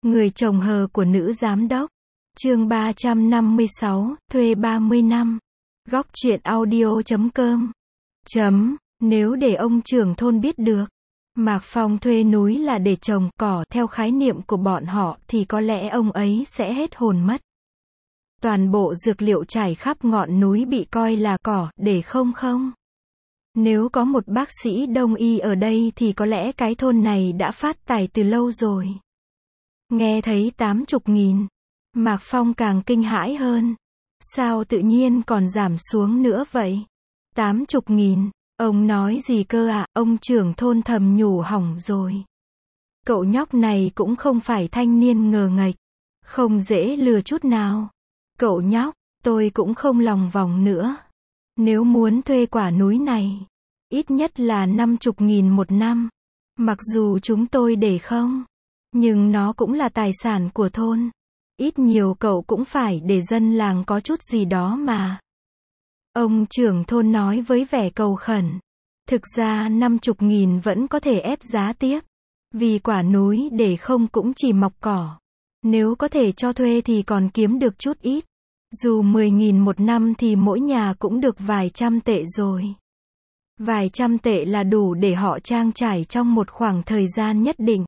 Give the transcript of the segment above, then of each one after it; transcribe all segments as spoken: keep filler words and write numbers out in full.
Người chồng hờ của nữ giám đốc. Chương ba trăm năm mươi sáu, thuê ba mươi năm. Góc truyện audio chấm com. Chấm, nếu để ông trưởng thôn biết được, Mạc Phong thuê núi là để trồng cỏ, theo khái niệm của bọn họ thì có lẽ ông ấy sẽ hết hồn mất. Toàn bộ dược liệu trải khắp ngọn núi bị coi là cỏ, để không không. Nếu có một bác sĩ đông y ở đây thì có lẽ cái thôn này đã phát tài từ lâu rồi. Nghe thấy tám chục nghìn, Mạc Phong càng kinh hãi hơn. Sao tự nhiên còn giảm xuống nữa vậy? Tám chục nghìn, ông nói gì cơ ạ? À? Ông trưởng thôn thầm nhủ hỏng rồi. Cậu nhóc này cũng không phải thanh niên ngờ nghệch, không dễ lừa chút nào. Cậu nhóc, tôi cũng không lòng vòng nữa. Nếu muốn thuê quả núi này, ít nhất là năm chục nghìn một năm. Mặc dù chúng tôi để không, nhưng nó cũng là tài sản của thôn. Ít nhiều cậu cũng phải để dân làng có chút gì đó mà. Ông trưởng thôn nói với vẻ cầu khẩn. Thực ra năm chục nghìn vẫn có thể ép giá tiếp. Vì quả núi để không cũng chỉ mọc cỏ. Nếu có thể cho thuê thì còn kiếm được chút ít. Dù mười nghìn một năm thì mỗi nhà cũng được vài trăm tệ rồi. Vài trăm tệ là đủ để họ trang trải trong một khoảng thời gian nhất định.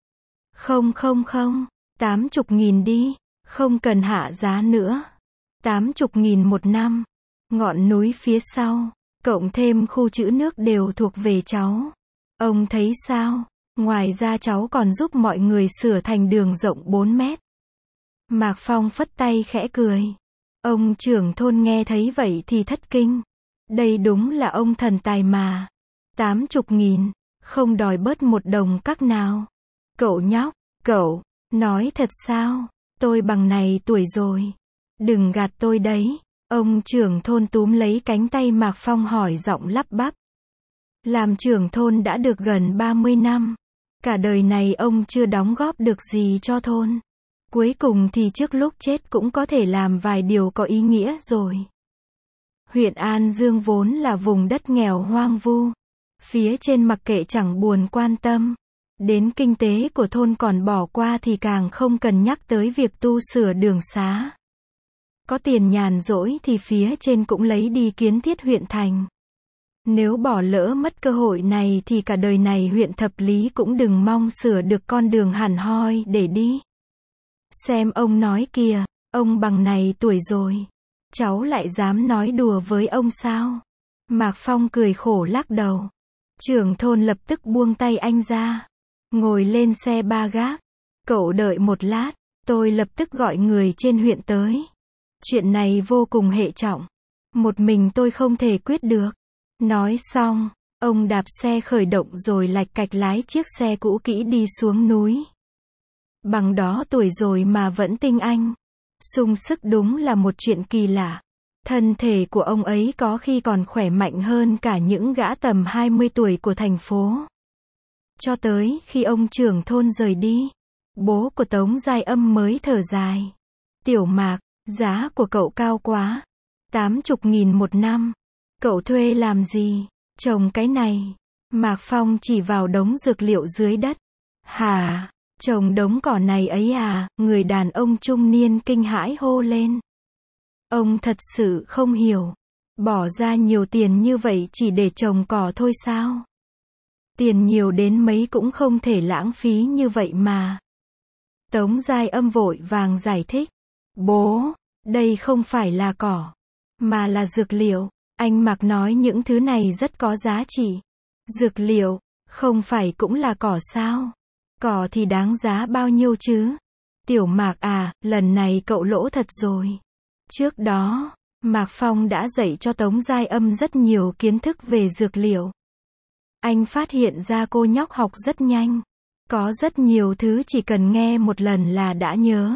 Không không không, tám chục nghìn đi, không cần hạ giá nữa. Tám chục nghìn một năm. Ngọn núi phía sau, cộng thêm khu trữ nước đều thuộc về cháu. Ông thấy sao? Ngoài ra cháu còn giúp mọi người sửa thành đường rộng bốn mét. Mạc Phong phất tay khẽ cười. Ông trưởng thôn nghe thấy vậy thì thất kinh. Đây đúng là ông thần tài mà. Tám chục nghìn, không đòi bớt một đồng các nào. Cậu nhóc, cậu, nói thật sao? Tôi bằng này tuổi rồi. Đừng gạt tôi đấy. Ông trưởng thôn túm lấy cánh tay Mạc Phong hỏi giọng lắp bắp. Làm trưởng thôn đã được gần ba mươi năm. Cả đời này ông chưa đóng góp được gì cho thôn. Cuối cùng thì trước lúc chết cũng có thể làm vài điều có ý nghĩa rồi. Huyện An Dương vốn là vùng đất nghèo hoang vu. Phía trên mặc kệ chẳng buồn quan tâm. Đến kinh tế của thôn còn bỏ qua thì càng không cần nhắc tới việc tu sửa đường xá. Có tiền nhàn rỗi thì phía trên cũng lấy đi kiến thiết huyện thành. Nếu bỏ lỡ mất cơ hội này thì cả đời này huyện Thập Lý cũng đừng mong sửa được con đường hẳn hoi để đi. Xem ông nói kìa, ông bằng này tuổi rồi. Cháu lại dám nói đùa với ông sao? Mạc Phong cười khổ lắc đầu. Trưởng thôn lập tức buông tay anh ra. Ngồi lên xe ba gác. Cậu đợi một lát, tôi lập tức gọi người trên huyện tới. Chuyện này vô cùng hệ trọng. Một mình tôi không thể quyết được. Nói xong, ông đạp xe khởi động rồi lạch cạch lái chiếc xe cũ kỹ đi xuống núi. Bằng đó tuổi rồi mà vẫn tinh anh. Sung sức đúng là một chuyện kỳ lạ. Thân thể của ông ấy có khi còn khỏe mạnh hơn cả những gã tầm hai mươi tuổi của thành phố. Cho tới khi ông trưởng thôn rời đi, bố của Tống Giai Âm mới thở dài. Tiểu Mạc, giá của cậu cao quá. Tám chục nghìn một năm. Cậu thuê làm gì? Trồng cái này. Mạc Phong chỉ vào đống dược liệu dưới đất. Hả? Trồng đống cỏ này ấy à? Người đàn ông trung niên kinh hãi hô lên. Ông thật sự không hiểu. Bỏ ra nhiều tiền như vậy chỉ để trồng cỏ thôi sao? Tiền nhiều đến mấy cũng không thể lãng phí như vậy mà. Tống Giai Âm vội vàng giải thích. Bố, đây không phải là cỏ, mà là dược liệu. Anh Mạc nói những thứ này rất có giá trị. Dược liệu, không phải cũng là cỏ sao? Cỏ thì đáng giá bao nhiêu chứ? Tiểu Mạc à, lần này cậu lỗ thật rồi. Trước đó, Mạc Phong đã dạy cho Tống Giai Âm rất nhiều kiến thức về dược liệu. Anh phát hiện ra cô nhóc học rất nhanh. Có rất nhiều thứ chỉ cần nghe một lần là đã nhớ.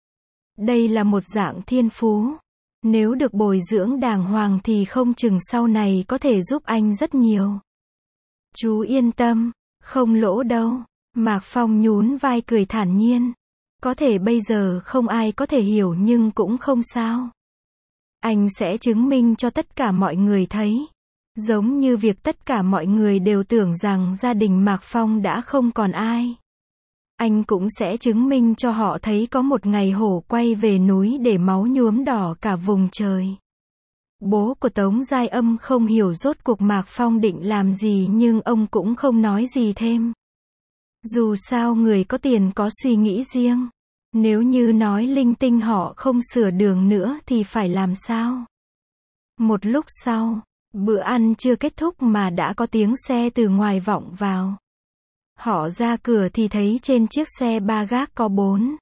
Đây là một dạng thiên phú. Nếu được bồi dưỡng đàng hoàng thì không chừng sau này có thể giúp anh rất nhiều. Chú yên tâm, không lỗ đâu. Mạc Phong nhún vai cười thản nhiên. Có thể bây giờ không ai có thể hiểu nhưng cũng không sao. Anh sẽ chứng minh cho tất cả mọi người thấy. Giống như việc tất cả mọi người đều tưởng rằng gia đình Mạc Phong đã không còn ai. anh cũng sẽ chứng minh cho họ thấy có một ngày hổ quay về núi để máu nhuốm đỏ cả vùng trời. Bố của Tống Giai Âm không hiểu rốt cuộc Mạc Phong định làm gì nhưng ông cũng không nói gì thêm. Dù sao người có tiền có suy nghĩ riêng. Nếu như nói linh tinh họ không sửa đường nữa thì phải làm sao? Một lúc sau, bữa ăn chưa kết thúc mà đã có tiếng xe từ ngoài vọng vào. Họ ra cửa thì thấy trên chiếc xe ba gác có bốn,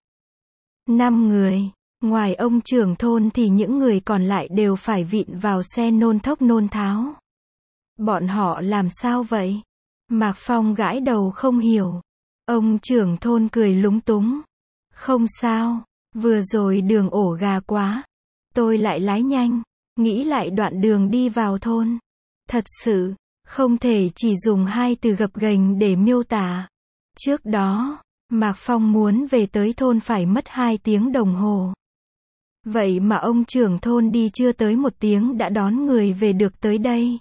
năm người. Ngoài ông trưởng thôn thì những người còn lại đều phải vịn vào xe nôn thốc nôn tháo. Bọn họ làm sao vậy? Mạc Phong gãi đầu không hiểu. Ông trưởng thôn cười lúng túng. Không sao, vừa rồi đường ổ gà quá. Tôi lại lái nhanh, nghĩ lại đoạn đường đi vào thôn. Thật sự, không thể chỉ dùng hai từ gập ghềnh để miêu tả. Trước đó, Mạc Phong muốn về tới thôn phải mất hai tiếng đồng hồ. Vậy mà ông trưởng thôn đi chưa tới một tiếng đã đón người về được tới đây.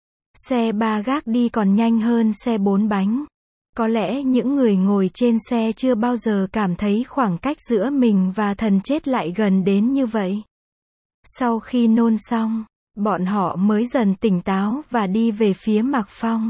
Xe ba gác đi còn nhanh hơn xe bốn bánh. Có lẽ những người ngồi trên xe chưa bao giờ cảm thấy khoảng cách giữa mình và thần chết lại gần đến như vậy. Sau khi nôn xong, bọn họ mới dần tỉnh táo và đi về phía Mạc Phong.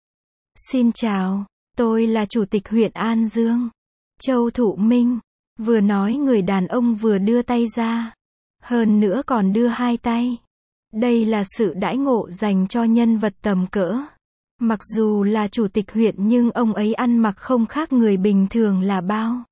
Xin chào, tôi là Chủ tịch huyện An Dương, Châu Thụ Minh. Vừa nói người đàn ông vừa đưa tay ra. Hơn nữa còn đưa hai tay. Đây là sự đãi ngộ dành cho nhân vật tầm cỡ. Mặc dù là chủ tịch huyện nhưng ông ấy ăn mặc không khác người bình thường là bao.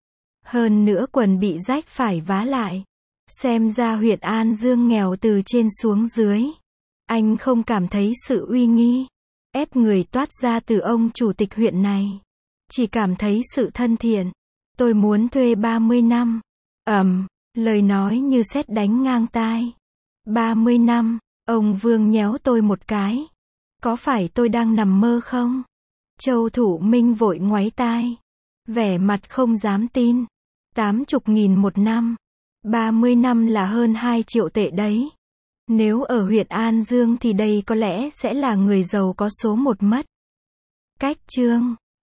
Hơn nữa quần bị rách phải vá lại. Xem ra huyện An Dương nghèo từ trên xuống dưới. Anh không cảm thấy sự uy nghi, ép người toát ra từ ông chủ tịch huyện này. Chỉ cảm thấy sự thân thiện. Tôi muốn thuê ba mươi năm. Ầm, lời nói như sét đánh ngang tai. ba mươi năm, ông Vương nhéo tôi một cái. Có phải tôi đang nằm mơ không? Châu Thủ Minh vội ngoáy tai. Vẻ mặt không dám tin. Tám chục nghìn một năm. ba mươi năm là hơn hai triệu tệ đấy. Nếu ở huyện An Dương thì đây có lẽ sẽ là người giàu có số một mất. Cách chương